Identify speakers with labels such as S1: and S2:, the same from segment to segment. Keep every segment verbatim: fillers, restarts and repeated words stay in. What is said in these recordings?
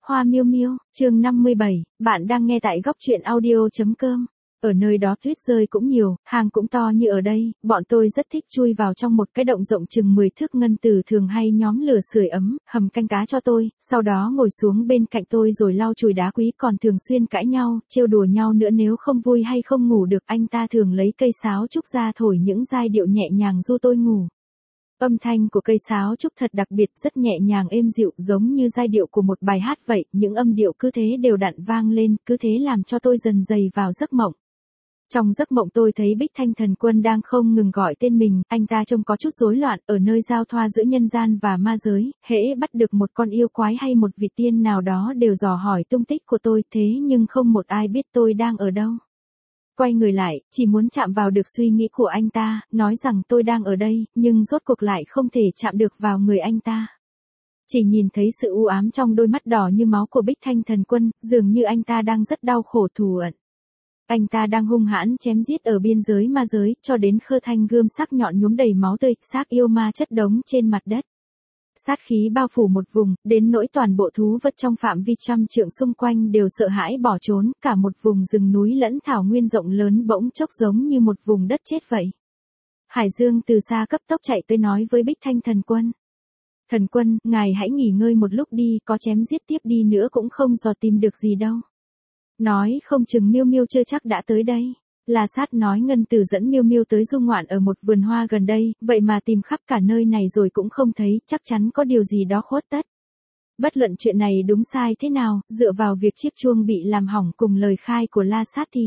S1: Hoa miêu miêu, chương năm mươi bảy, bạn đang nghe tại góc truyện audio.com. Ở nơi đó tuyết rơi cũng nhiều, hàng cũng to như ở đây, bọn tôi rất thích chui vào trong một cái động rộng chừng mười thước. Ngân Tử thường hay nhóm lửa sưởi ấm, hầm canh cá cho tôi, sau đó ngồi xuống bên cạnh tôi rồi lau chùi đá quý, còn thường xuyên cãi nhau, trêu đùa nhau nữa. Nếu không vui hay không ngủ được, anh ta thường lấy cây sáo trúc ra thổi những giai điệu nhẹ nhàng du tôi ngủ. Âm thanh của cây sáo trúc thật đặc biệt, rất nhẹ nhàng êm dịu, giống như giai điệu của một bài hát vậy, những âm điệu cứ thế đều đặn vang lên, cứ thế làm cho tôi dần dày vào giấc mộng. Trong giấc mộng tôi thấy Bích Thanh Thần Quân đang không ngừng gọi tên mình, anh ta trông có chút rối loạn, ở nơi giao thoa giữa nhân gian và ma giới, hễ bắt được một con yêu quái hay một vị tiên nào đó đều dò hỏi tung tích của tôi, thế nhưng không một ai biết tôi đang ở đâu. Quay người lại, chỉ muốn chạm vào được suy nghĩ của anh ta, nói rằng tôi đang ở đây, nhưng rốt cuộc lại không thể chạm được vào người anh ta. Chỉ nhìn thấy sự u ám trong đôi mắt đỏ như máu của Bích Thanh Thần Quân, dường như anh ta đang rất đau khổ thù ẩn. Anh ta đang hung hãn chém giết ở biên giới ma giới, cho đến khơ thanh gươm sắc nhọn nhuốm đầy máu tươi, xác yêu ma chất đống trên mặt đất. Sát khí bao phủ một vùng, đến nỗi toàn bộ thú vật trong phạm vi trăm trượng xung quanh đều sợ hãi bỏ trốn, cả một vùng rừng núi lẫn thảo nguyên rộng lớn bỗng chốc giống như một vùng đất chết vậy. Hải Dương từ xa cấp tốc chạy tới nói với Bích Thanh Thần Quân. Thần Quân, ngài hãy nghỉ ngơi một lúc đi, có chém giết tiếp đi nữa cũng không dò tìm được gì đâu. Nói không chừng Miêu Miêu chưa chắc đã tới đây. La Sát nói Ngân Tử dẫn Miêu Miêu tới du ngoạn ở một vườn hoa gần đây, vậy mà tìm khắp cả nơi này rồi cũng không thấy, chắc chắn có điều gì đó khuất tất. Bất luận chuyện này đúng sai thế nào, dựa vào việc chiếc chuông bị làm hỏng cùng lời khai của La Sát thì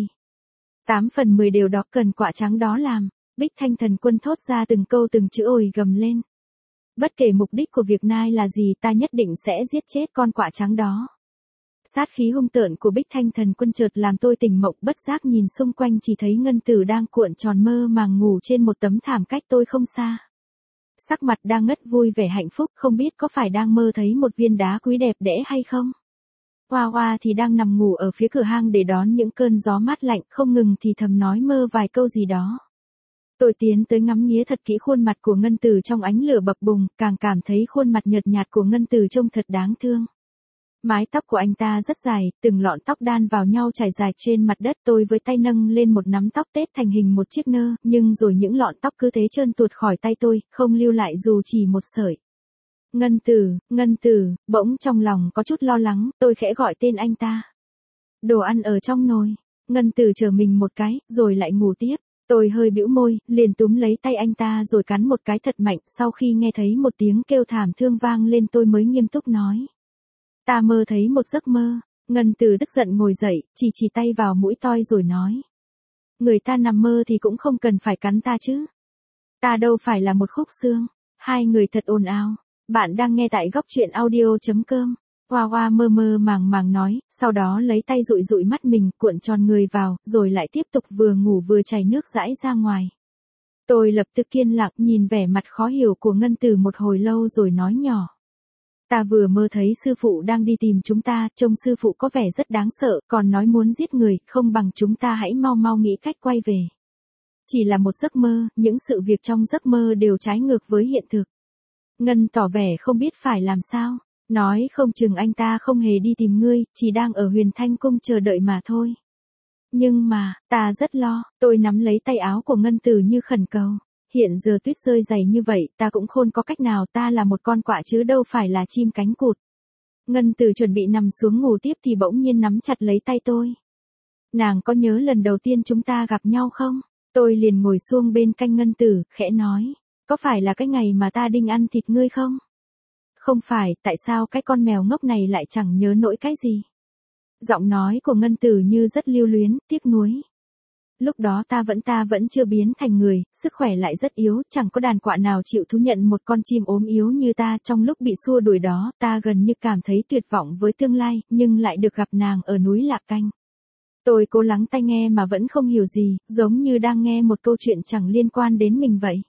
S1: tám phần mười điều đó cần quả trắng đó làm. Bích Thanh Thần Quân thốt ra từng câu từng chữ ồi gầm lên. Bất kể mục đích của việc này là gì, ta nhất định sẽ giết chết con quả trắng đó. Sát khí hung tợn của Bích Thanh Thần Quân chợt làm tôi tỉnh mộng, bất giác nhìn xung quanh chỉ thấy Ngân Tử đang cuộn tròn mơ màng ngủ trên một tấm thảm cách tôi không xa. Sắc mặt đang ngất vui vẻ hạnh phúc, không biết có phải đang mơ thấy một viên đá quý đẹp đẽ hay không. Hoa Hoa thì đang nằm ngủ ở phía cửa hang để đón những cơn gió mát lạnh, không ngừng thì thầm nói mơ vài câu gì đó. Tôi tiến tới ngắm nghía thật kỹ khuôn mặt của Ngân Tử trong ánh lửa bập bùng, càng cảm thấy khuôn mặt nhợt nhạt của Ngân Tử trông thật đáng thương. Mái tóc của anh ta rất dài, từng lọn tóc đan vào nhau trải dài trên mặt đất. Tôi với tay nâng lên một nắm tóc tết thành hình một chiếc nơ, nhưng rồi những lọn tóc cứ thế trơn tuột khỏi tay tôi, không lưu lại dù chỉ một sợi. Ngân Tử, Ngân Tử, bỗng trong lòng có chút lo lắng, tôi khẽ gọi tên anh ta. Đồ ăn ở trong nồi. Ngân Tử chờ mình một cái, rồi lại ngủ tiếp. Tôi hơi bĩu môi, liền túm lấy tay anh ta rồi cắn một cái thật mạnh. Sau khi nghe thấy một tiếng kêu thảm thương vang lên tôi mới nghiêm túc nói. Ta mơ thấy một giấc mơ. Ngân Tử tức giận ngồi dậy, chỉ chỉ tay vào mũi toi rồi nói. Người ta nằm mơ thì cũng không cần phải cắn ta chứ. Ta đâu phải là một khúc xương. Hai người thật ồn ào. Bạn đang nghe tại góc truyện audio.com. Hoa Hoa mơ mơ màng màng nói, sau đó lấy tay dụi dụi mắt mình, cuộn tròn người vào, rồi lại tiếp tục vừa ngủ vừa chảy nước dãi ra ngoài. Tôi lập tức yên lặng nhìn vẻ mặt khó hiểu của Ngân Tử một hồi lâu rồi nói nhỏ. Ta vừa mơ thấy sư phụ đang đi tìm chúng ta, trông sư phụ có vẻ rất đáng sợ, còn nói muốn giết người, không bằng chúng ta hãy mau mau nghĩ cách quay về. Chỉ là một giấc mơ, những sự việc trong giấc mơ đều trái ngược với hiện thực. Ngân tỏ vẻ không biết phải làm sao, nói không chừng anh ta không hề đi tìm ngươi, chỉ đang ở Huyền Thanh Cung chờ đợi mà thôi. Nhưng mà, ta rất lo, tôi nắm lấy tay áo của Ngân Tử như khẩn cầu. Hiện giờ tuyết rơi dày như vậy, ta cũng khôn có cách nào, ta là một con quạ chứ đâu phải là chim cánh cụt. Ngân Tử chuẩn bị nằm xuống ngủ tiếp thì bỗng nhiên nắm chặt lấy tay tôi. Nàng có nhớ lần đầu tiên chúng ta gặp nhau không? Tôi liền ngồi xuống bên cạnh Ngân Tử, khẽ nói. Có phải là cái ngày mà ta đinh ăn thịt ngươi không? Không phải, tại sao cái con mèo ngốc này lại chẳng nhớ nổi cái gì? Giọng nói của Ngân Tử như rất lưu luyến, tiếc nuối. Lúc đó ta vẫn ta vẫn chưa biến thành người, sức khỏe lại rất yếu, chẳng có đàn quạ nào chịu thú nhận một con chim ốm yếu như ta. Trong lúc bị xua đuổi đó, ta gần như cảm thấy tuyệt vọng với tương lai, nhưng lại được gặp nàng ở núi Lạc Canh. Tôi cố lắng tai nghe mà vẫn không hiểu gì, giống như đang nghe một câu chuyện chẳng liên quan đến mình vậy.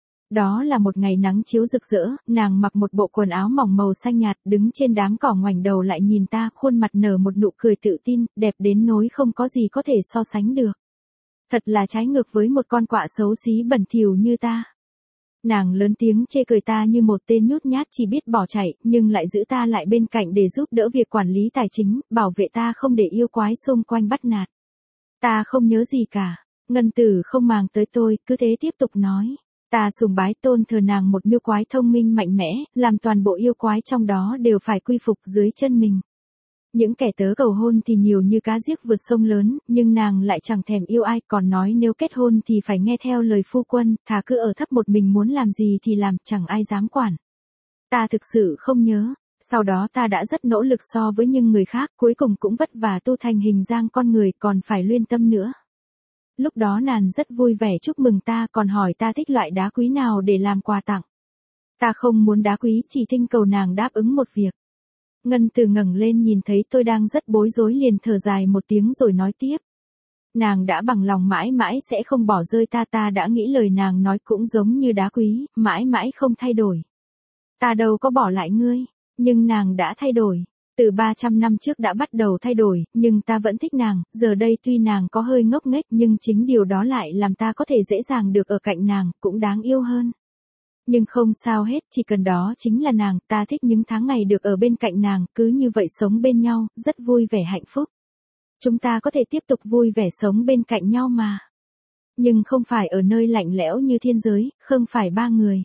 S1: Đó là một ngày nắng chiếu rực rỡ, nàng mặc một bộ quần áo mỏng màu xanh nhạt, đứng trên đám cỏ ngoảnh đầu lại nhìn ta, khuôn mặt nở một nụ cười tự tin, đẹp đến nỗi không có gì có thể so sánh được. Thật là trái ngược với một con quạ xấu xí bẩn thỉu như ta. Nàng lớn tiếng chê cười ta như một tên nhút nhát chỉ biết bỏ chạy, nhưng lại giữ ta lại bên cạnh để giúp đỡ việc quản lý tài chính, bảo vệ ta không để yêu quái xung quanh bắt nạt. Ta không nhớ gì cả. Ngân Tử không màng tới tôi, cứ thế tiếp tục nói. Ta sùng bái tôn thờ nàng một miêu quái thông minh mạnh mẽ, làm toàn bộ yêu quái trong đó đều phải quy phục dưới chân mình. Những kẻ tớ cầu hôn thì nhiều như cá giết vượt sông lớn, nhưng nàng lại chẳng thèm yêu ai, còn nói nếu kết hôn thì phải nghe theo lời phu quân, thà cứ ở thấp một mình muốn làm gì thì làm, chẳng ai dám quản. Ta thực sự không nhớ, sau đó ta đã rất nỗ lực so với những người khác, cuối cùng cũng vất vả tu thành hình dáng con người, còn phải luyện tâm nữa. Lúc đó nàng rất vui vẻ chúc mừng ta, còn hỏi ta thích loại đá quý nào để làm quà tặng. Ta không muốn đá quý, chỉ thỉnh cầu nàng đáp ứng một việc. Ngân Từ ngẩng lên nhìn thấy tôi đang rất bối rối liền thở dài một tiếng rồi nói tiếp. Nàng đã bằng lòng mãi mãi sẽ không bỏ rơi ta, ta đã nghĩ lời nàng nói cũng giống như đá quý, mãi mãi không thay đổi. Ta đâu có bỏ lại ngươi, nhưng nàng đã thay đổi. Từ ba trăm năm trước đã bắt đầu thay đổi, nhưng ta vẫn thích nàng, giờ đây tuy nàng có hơi ngốc nghếch nhưng chính điều đó lại làm ta có thể dễ dàng được ở cạnh nàng, cũng đáng yêu hơn. Nhưng không sao hết, chỉ cần đó chính là nàng, ta thích những tháng ngày được ở bên cạnh nàng, cứ như vậy sống bên nhau, rất vui vẻ hạnh phúc. Chúng ta có thể tiếp tục vui vẻ sống bên cạnh nhau mà. Nhưng không phải ở nơi lạnh lẽo như thiên giới, không phải ba người.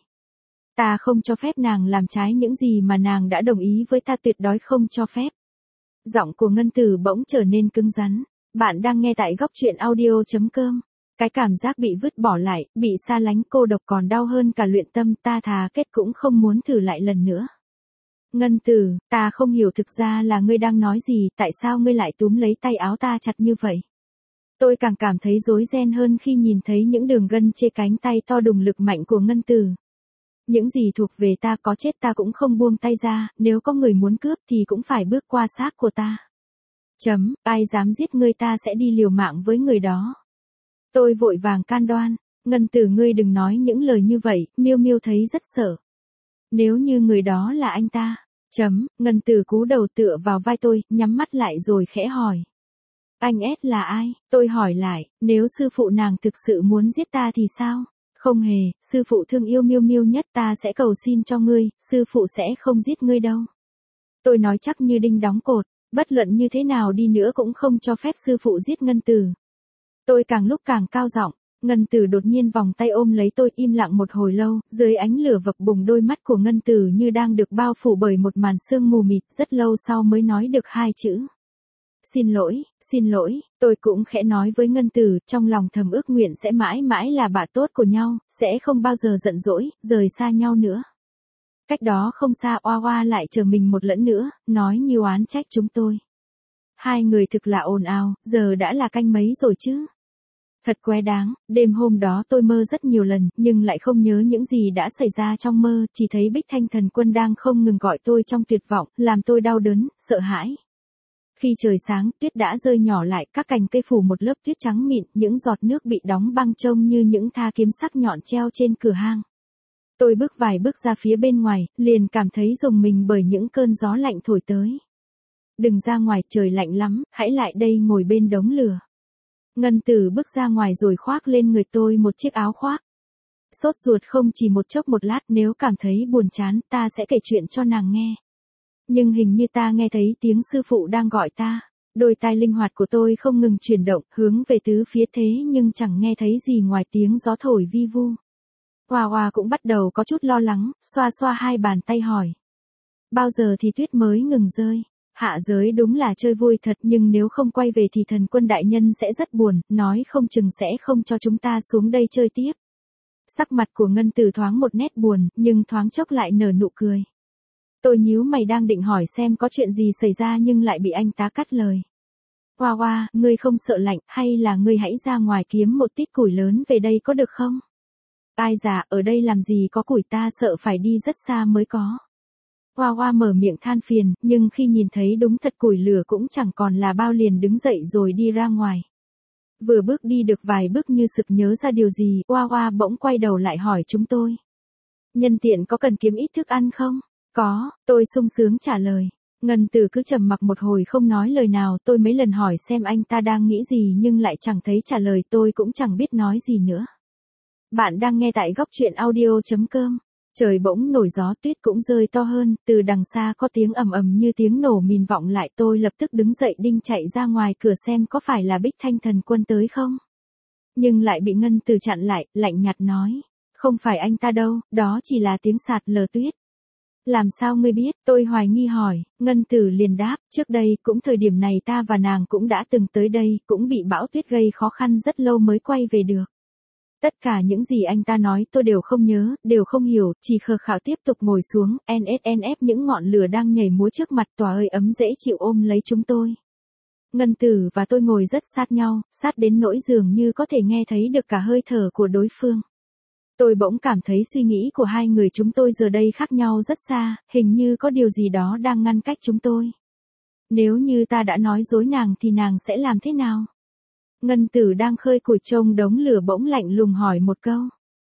S1: Ta không cho phép nàng làm trái những gì mà nàng đã đồng ý với ta, tuyệt đối không cho phép. Giọng của Ngân Tử bỗng trở nên cứng rắn. Bạn đang nghe tại góc truyện audio chấm com. Cái cảm giác bị vứt bỏ lại, bị xa lánh cô độc còn đau hơn cả luyện tâm, ta thà kết cũng không muốn thử lại lần nữa. Ngân Tử, ta không hiểu thực ra là ngươi đang nói gì, tại sao ngươi lại túm lấy tay áo ta chặt như vậy? Tôi càng cảm thấy rối ren hơn khi nhìn thấy những đường gân trên cánh tay to đùng lực mạnh của Ngân Tử. Những gì thuộc về ta có chết ta cũng không buông tay ra, nếu có người muốn cướp thì cũng phải bước qua xác của ta. Chấm, ai dám giết ngươi ta sẽ đi liều mạng với người đó. Tôi vội vàng can đoan, Ngân Tử ngươi đừng nói những lời như vậy, Miêu Miêu thấy rất sợ. Nếu như người đó là anh ta, chấm, Ngân Tử cúi đầu tựa vào vai tôi, nhắm mắt lại rồi khẽ hỏi. Anh S là ai? Tôi hỏi lại, nếu sư phụ nàng thực sự muốn giết ta thì sao? Không hề, sư phụ thương yêu Miêu Miêu nhất, ta sẽ cầu xin cho ngươi, sư phụ sẽ không giết ngươi đâu. Tôi nói chắc như đinh đóng cột, bất luận như thế nào đi nữa cũng không cho phép sư phụ giết Ngân Tử. Tôi càng lúc càng cao giọng, Ngân Tử đột nhiên vòng tay ôm lấy tôi im lặng một hồi lâu, dưới ánh lửa vập bùng đôi mắt của Ngân Tử như đang được bao phủ bởi một màn sương mù mịt, rất lâu sau mới nói được hai chữ. Xin lỗi, xin lỗi, tôi cũng khẽ nói với Ngân Tử, trong lòng thầm ước nguyện sẽ mãi mãi là bạn tốt của nhau, sẽ không bao giờ giận dỗi, rời xa nhau nữa. Cách đó không xa Oa Oa lại chờ mình một lẫn nữa, nói như oán trách chúng tôi. Hai người thực là ồn ào, giờ đã là canh mấy rồi chứ? Thật quái đáng, đêm hôm đó tôi mơ rất nhiều lần, nhưng lại không nhớ những gì đã xảy ra trong mơ, chỉ thấy Bích Thanh Thần Quân đang không ngừng gọi tôi trong tuyệt vọng, làm tôi đau đớn, sợ hãi. Khi trời sáng, tuyết đã rơi nhỏ lại, các cành cây phủ một lớp tuyết trắng mịn, những giọt nước bị đóng băng trông như những tha kiếm sắc nhọn treo trên cửa hang. Tôi bước vài bước ra phía bên ngoài, liền cảm thấy rùng mình bởi những cơn gió lạnh thổi tới. Đừng ra ngoài, trời lạnh lắm, hãy lại đây ngồi bên đống lửa. Ngân Tử bước ra ngoài rồi khoác lên người tôi một chiếc áo khoác. Sốt ruột không chỉ một chốc một lát, nếu cảm thấy buồn chán, ta sẽ kể chuyện cho nàng nghe. Nhưng hình như ta nghe thấy tiếng sư phụ đang gọi ta. Đôi tai linh hoạt của tôi không ngừng chuyển động, hướng về tứ phía thế nhưng chẳng nghe thấy gì ngoài tiếng gió thổi vi vu. Hoa Hoa cũng bắt đầu có chút lo lắng, xoa xoa hai bàn tay hỏi. Bao giờ thì tuyết mới ngừng rơi? Hạ giới đúng là chơi vui thật, nhưng nếu không quay về thì Thần Quân đại nhân sẽ rất buồn, nói không chừng sẽ không cho chúng ta xuống đây chơi tiếp. Sắc mặt của Ngân Tử thoáng một nét buồn, nhưng thoáng chốc lại nở nụ cười. Tôi nhíu mày đang định hỏi xem có chuyện gì xảy ra nhưng lại bị anh tá cắt lời. Hoa Hoa, ngươi không sợ lạnh, hay là ngươi hãy ra ngoài kiếm một tít củi lớn về đây có được không? Ai già, ở đây làm gì có củi, ta sợ phải đi rất xa mới có. Hoa Hoa mở miệng than phiền, nhưng khi nhìn thấy đúng thật củi lửa cũng chẳng còn là bao liền đứng dậy rồi đi ra ngoài. Vừa bước đi được vài bước như sực nhớ ra điều gì, Hoa Hoa bỗng quay đầu lại hỏi chúng tôi. Nhân tiện có cần kiếm ít thức ăn không? Có, tôi sung sướng trả lời. Ngân Tử cứ trầm mặc một hồi không nói lời nào, tôi mấy lần hỏi xem anh ta đang nghĩ gì nhưng lại chẳng thấy trả lời, tôi cũng chẳng biết nói gì nữa. Bạn đang nghe tại góc chuyện audio chấm com. Trời bỗng nổi gió, tuyết cũng rơi to hơn, từ đằng xa có tiếng ầm ầm như tiếng nổ mìn vọng lại, tôi lập tức đứng dậy đinh chạy ra ngoài cửa xem có phải là Bích Thanh Thần Quân tới không. Nhưng lại bị Ngân Từ chặn lại, lạnh nhạt nói. Không phải anh ta đâu, đó chỉ là tiếng sạt lở tuyết. Làm sao ngươi biết, tôi hoài nghi hỏi, Ngân Tử liền đáp, trước đây cũng thời điểm này ta và nàng cũng đã từng tới đây, cũng bị bão tuyết gây khó khăn rất lâu mới quay về được. Tất cả những gì anh ta nói tôi đều không nhớ, đều không hiểu, chỉ khờ khạo tiếp tục ngồi xuống, en ét en ép những ngọn lửa đang nhảy múa trước mặt, tòa ơi ấm dễ chịu ôm lấy chúng tôi. Ngân Tử và tôi ngồi rất sát nhau, sát đến nỗi dường như có thể nghe thấy được cả hơi thở của đối phương. Tôi bỗng cảm thấy suy nghĩ của hai người chúng tôi giờ đây khác nhau rất xa, hình như có điều gì đó đang ngăn cách chúng tôi. Nếu như ta đã nói dối nàng thì nàng sẽ làm thế nào? Ngân Tử đang khơi củi trông đống lửa bỗng lạnh lùng hỏi một câu.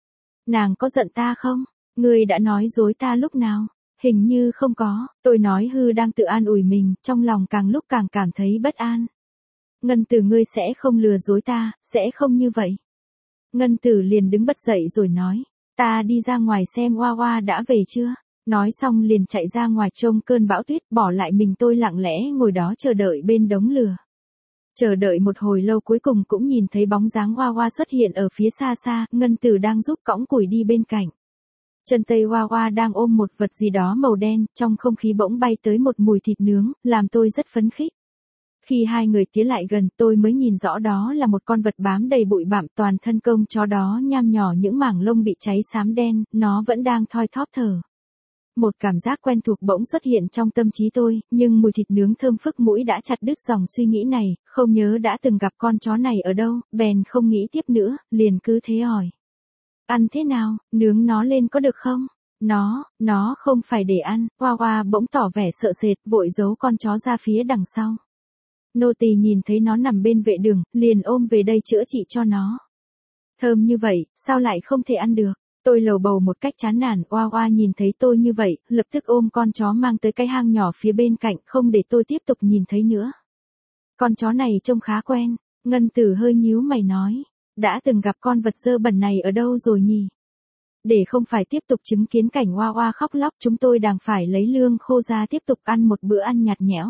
S1: Nàng có giận ta không? Ngươi đã nói dối ta lúc nào? Hình như không có, tôi nói hư đang tự an ủi mình, trong lòng càng lúc càng cảm thấy bất an. Ngân Tử ngươi sẽ không lừa dối ta, sẽ không như vậy. Ngân Tử liền đứng bật dậy rồi nói, ta đi ra ngoài xem Hoa Hoa đã về chưa? Nói xong liền chạy ra ngoài trông cơn bão tuyết, bỏ lại mình tôi lặng lẽ ngồi đó chờ đợi bên đống lửa. Chờ đợi một hồi lâu cuối cùng cũng nhìn thấy bóng dáng Hoa Hoa xuất hiện ở phía xa xa, Ngân Tử đang giúp cõng củi đi bên cạnh. Chân tay Hoa Hoa đang ôm một vật gì đó màu đen, trong không khí bỗng bay tới một mùi thịt nướng, làm tôi rất phấn khích. Khi hai người tiến lại gần tôi mới nhìn rõ đó là một con vật bám đầy bụi bặm, toàn thân công chó đó nham nhỏ những mảng lông bị cháy xám đen, nó vẫn đang thoi thóp thở. Một cảm giác quen thuộc bỗng xuất hiện trong tâm trí tôi, nhưng mùi thịt nướng thơm phức mũi đã chặt đứt dòng suy nghĩ này, không nhớ đã từng gặp con chó này ở đâu, bèn không nghĩ tiếp nữa, liền cứ thế hỏi. Ăn thế nào, nướng nó lên có được không? Nó, nó không phải để ăn, Hoa Hoa bỗng tỏ vẻ sợ sệt, vội giấu con chó ra phía đằng sau. Nô tỳ nhìn thấy nó nằm bên vệ đường, liền ôm về đây chữa trị cho nó. Thơm như vậy, sao lại không thể ăn được? Tôi lầu bầu một cách chán nản, Hoa Hoa nhìn thấy tôi như vậy, lập tức ôm con chó mang tới cái hang nhỏ phía bên cạnh, không để tôi tiếp tục nhìn thấy nữa. Con chó này trông khá quen, Ngân Tử hơi nhíu mày nói, đã từng gặp con vật dơ bẩn này ở đâu rồi nhỉ? Để không phải tiếp tục chứng kiến cảnh Hoa Hoa khóc lóc, chúng tôi đành phải lấy lương khô ra tiếp tục ăn một bữa ăn nhạt nhẽo.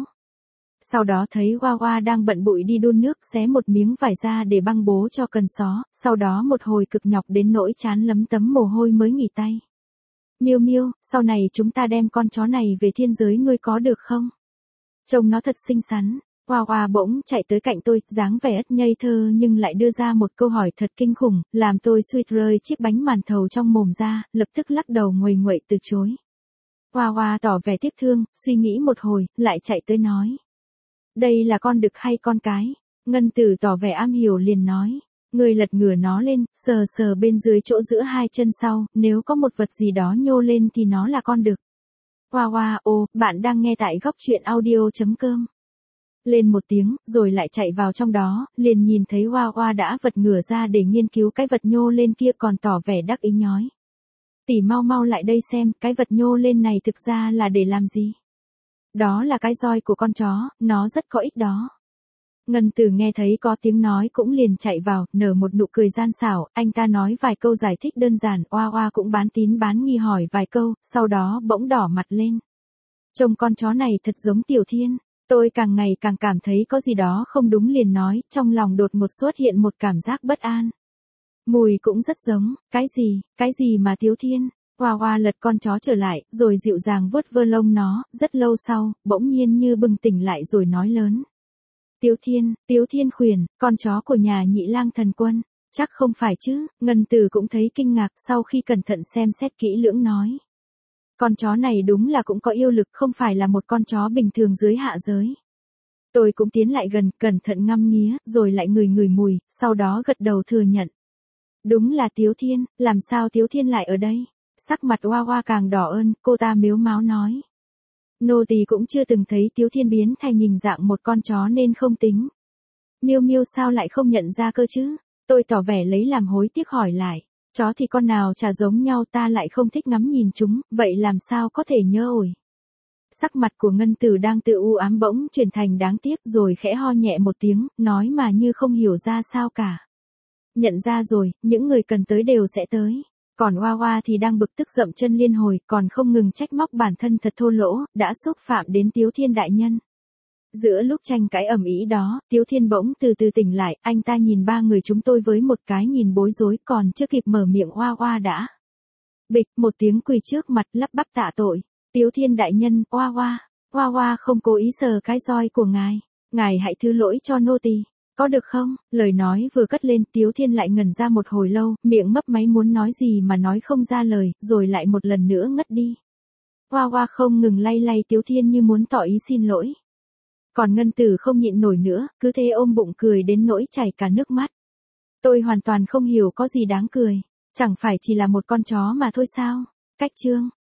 S1: Sau đó thấy Hoa Hoa đang bận bụi đi đun nước, xé một miếng vải ra để băng bố cho cần xó, sau đó một hồi cực nhọc đến nỗi trán lấm tấm mồ hôi mới nghỉ tay. Miêu Miêu, sau này chúng ta đem con chó này về thiên giới nuôi có được không? Trông nó thật xinh xắn. Hoa Hoa bỗng chạy tới cạnh tôi, dáng vẻ ất ngây thơ nhưng lại đưa ra một câu hỏi thật kinh khủng, làm tôi suýt rơi chiếc bánh màn thầu trong mồm ra, lập tức lắc đầu nguầy nguậy từ chối. Hoa Hoa tỏ vẻ tiếc thương, suy nghĩ một hồi, lại chạy tới nói. Đây là con đực hay con cái? Ngân Tử tỏ vẻ am hiểu liền nói. Người lật ngửa nó lên, sờ sờ bên dưới chỗ giữa hai chân sau, nếu có một vật gì đó nhô lên thì nó là con đực. Hoa Hoa, ô, bạn đang nghe tại góc chuyện audio chấm com. Lên một tiếng, rồi lại chạy vào trong đó, liền nhìn thấy Hoa Hoa đã vật ngửa ra để nghiên cứu cái vật nhô lên kia, còn tỏ vẻ đắc ý nhói. Tỷ mau mau lại đây xem, cái vật nhô lên này thực ra là để làm gì? Đó là cái roi của con chó, nó rất có ích đó. Ngân Tử nghe thấy có tiếng nói cũng liền chạy vào, nở một nụ cười gian xảo, anh ta nói vài câu giải thích đơn giản, Hoa Hoa cũng bán tín bán nghi hỏi vài câu, sau đó bỗng đỏ mặt lên. Trông con chó này thật giống Tiểu Thiên, tôi càng ngày càng cảm thấy có gì đó không đúng liền nói, trong lòng đột ngột xuất hiện một cảm giác bất an. Mùi cũng rất giống, cái gì, cái gì mà Tiểu Thiên? Hoa Hoa lật con chó trở lại, rồi dịu dàng vuốt vơ lông nó, rất lâu sau, bỗng nhiên như bừng tỉnh lại rồi nói lớn. Tiếu Thiên, Tiếu Thiên khuyển, con chó của nhà Nhị Lang Thần Quân, chắc không phải chứ? Ngân Tử cũng thấy kinh ngạc sau khi cẩn thận xem xét kỹ lưỡng nói. Con chó này đúng là cũng có yêu lực, không phải là một con chó bình thường dưới hạ giới. Tôi cũng tiến lại gần, cẩn thận ngắm nghía, rồi lại ngửi ngửi mùi, sau đó gật đầu thừa nhận. Đúng là Tiếu Thiên, làm sao Tiếu Thiên lại ở đây? Sắc mặt Hoa Hoa càng đỏ ơn, cô ta mếu máo nói. Nô tỳ cũng chưa từng thấy Tiếu Thiên biến thành hình dạng một con chó nên không tính. Miêu Miêu sao lại không nhận ra cơ chứ? Tôi tỏ vẻ lấy làm hối tiếc hỏi lại. Chó thì con nào chả giống nhau, ta lại không thích ngắm nhìn chúng, vậy làm sao có thể nhớ ổi? Sắc mặt của Ngân Tử đang tự u ám bỗng chuyển thành đáng tiếc, rồi khẽ ho nhẹ một tiếng, nói mà như không hiểu ra sao cả. Nhận ra rồi, những người cần tới đều sẽ tới. Còn Hoa Hoa thì đang bực tức dậm chân liên hồi, còn không ngừng trách móc bản thân thật thô lỗ, đã xúc phạm đến Tiếu Thiên đại nhân. Giữa lúc tranh cãi ầm ĩ đó, Tiếu Thiên bỗng từ từ tỉnh lại, anh ta nhìn ba người chúng tôi với một cái nhìn bối rối, còn chưa kịp mở miệng Hoa Hoa đã. Bịch, một tiếng quỳ trước mặt lắp bắp tạ tội. Tiếu Thiên đại nhân, Hoa Hoa, Hoa Hoa không cố ý sờ cái roi của ngài. Ngài hãy thứ lỗi cho nô tỳ, có được không? Lời nói vừa cất lên, Tiếu Thiên lại ngẩn ra một hồi lâu, miệng mấp máy muốn nói gì mà nói không ra lời, rồi lại một lần nữa ngất đi. Hoa Hoa không ngừng lay lay Tiếu Thiên như muốn tỏ ý xin lỗi. Còn Ngân Tử không nhịn nổi nữa, cứ thế ôm bụng cười đến nỗi chảy cả nước mắt. Tôi hoàn toàn không hiểu có gì đáng cười, chẳng phải chỉ là một con chó mà thôi sao? Cách chương